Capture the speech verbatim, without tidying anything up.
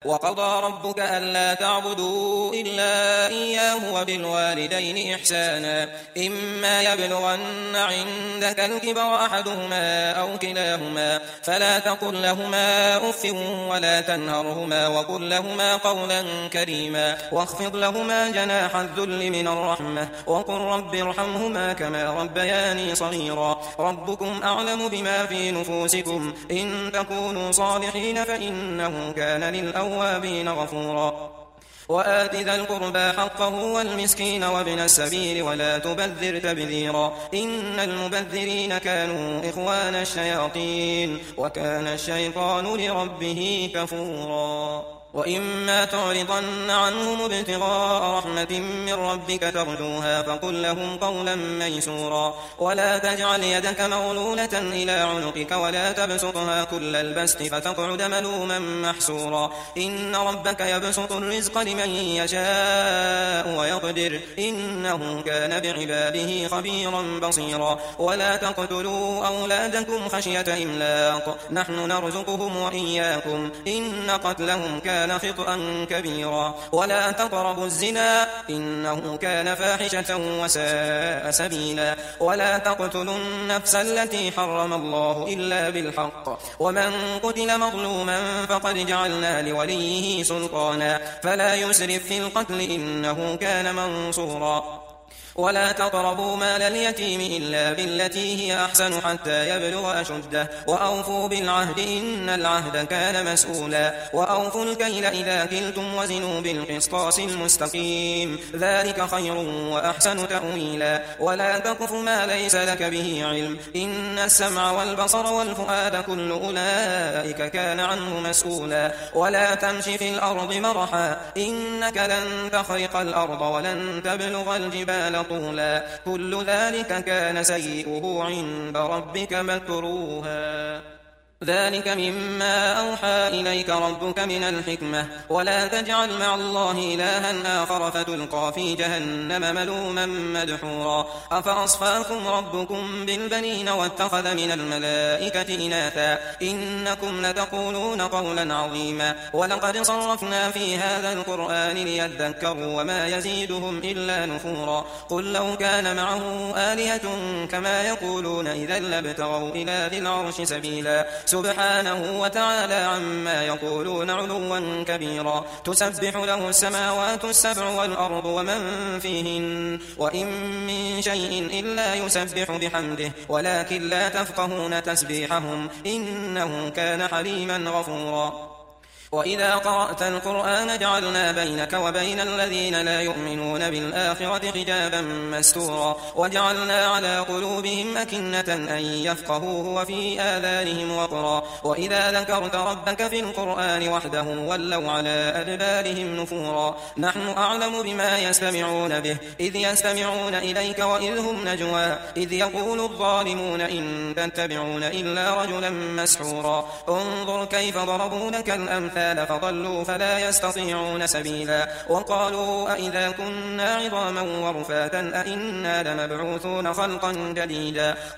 وقضى ربك ألا تعبدوا إلا إياه وبالوالدين إحسانا إما يبلغن عندك الكبر أحدهما أو كلاهما فلا تقل لهما أف ولا تنهرهما وقل لهما قولا كريما واخفض لهما جناح الذل من الرحمة وقل رب ارحمهما كما ربياني صغيرا ربكم أعلم بما في نفوسكم إن تكونوا صالحين فإنه كان للأوابين غفورا وآت ذا القربى حقه والمسكين وابن السبيل ولا تبذر تبذيرا إن المبذرين كانوا إخوان الشياطين وكان الشيطان لربه كفورا وإما تعرضن عنهم ابتغاء رحمة من ربك ترجوها فقل لهم قولا ميسورا ولا تجعل يدك مغلولة إلى عنقك ولا تبسطها كل البسط فتقعد ملوما محسورا إن ربك يبسط الرزق لمن يشاء ويقدر إنه كان بعباده خبيرا بصيرا ولا تقتلوا أولادكم خشية إملاق نحن نرزقهم وإياكم إن قتلهم كان كان خطأ كبيرا ولا تقربوا الزنا إنه كان فاحشة وساء سبيلا ولا تقتلوا النفس التي حرم الله إلا بالحق ومن قتل مظلوما فقد جعلنا لوليه سلطانا فلا يسرف في القتل إنه كان منصورا ولا تقربوا مال اليتيم إلا بالتي هي أحسن حتى يبلغ أشده وأوفوا بالعهد إن العهد كان مسؤولا وأوفوا الكيل إذا كلتم وزنوا بالقسطاس المستقيم ذلك خير وأحسن تأويلا ولا تقف ما ليس لك به علم إن السمع والبصر والفؤاد كل أولئك كان عنه مسؤولا ولا تمش في الأرض مرحا إنك لن تخرق الأرض ولن تبلغ الجبال طولا كل ذلك كان سيئه عند ربك مكروها ذلك مما أوحى إليك ربك من الحكمة ولا تجعل مع الله إلها آخر فتلقى في جهنم ملوما مدحورا أفأصفاكم ربكم بالبنين واتخذ من الملائكة إناثا إنكم لتقولون قولا عظيما ولقد صرفنا في هذا القرآن ليذكروا وما يزيدهم إلا نفورا قل لو كان معه آلهة كما يقولون إذا لابتغوا إلى ذي العرش سبيلا سبحانه وتعالى عما يقولون علوا كبيرا تسبح له السماوات السبع والأرض ومن فيهن وإن من شيء إلا يسبح بحمده ولكن لا تفقهون تسبيحهم إنه كان حليما غفورا وإذا قرأت القرآن جعلنا بينك وبين الذين لا يؤمنون بالآخرة حجابا مستورا وجعلنا على قلوبهم أكنة أن يفقهوه وفي آذانهم وقرا وإذا ذكرت ربك في القرآن وحده ولوا على أدبارهم نفورا نحن أعلم بما يستمعون به إذ يستمعون إليك وإذ هم نجوى إذ يقول الظالمون إن تتبعون إلا رجلا مسحورا انظر كيف ضربوا لك الأمثال فضلوا فلا يستطيعون سبيلا وقالوا أئذا كنا عظاما ورفاتا أئنا لمبعوثون خلقا جديدا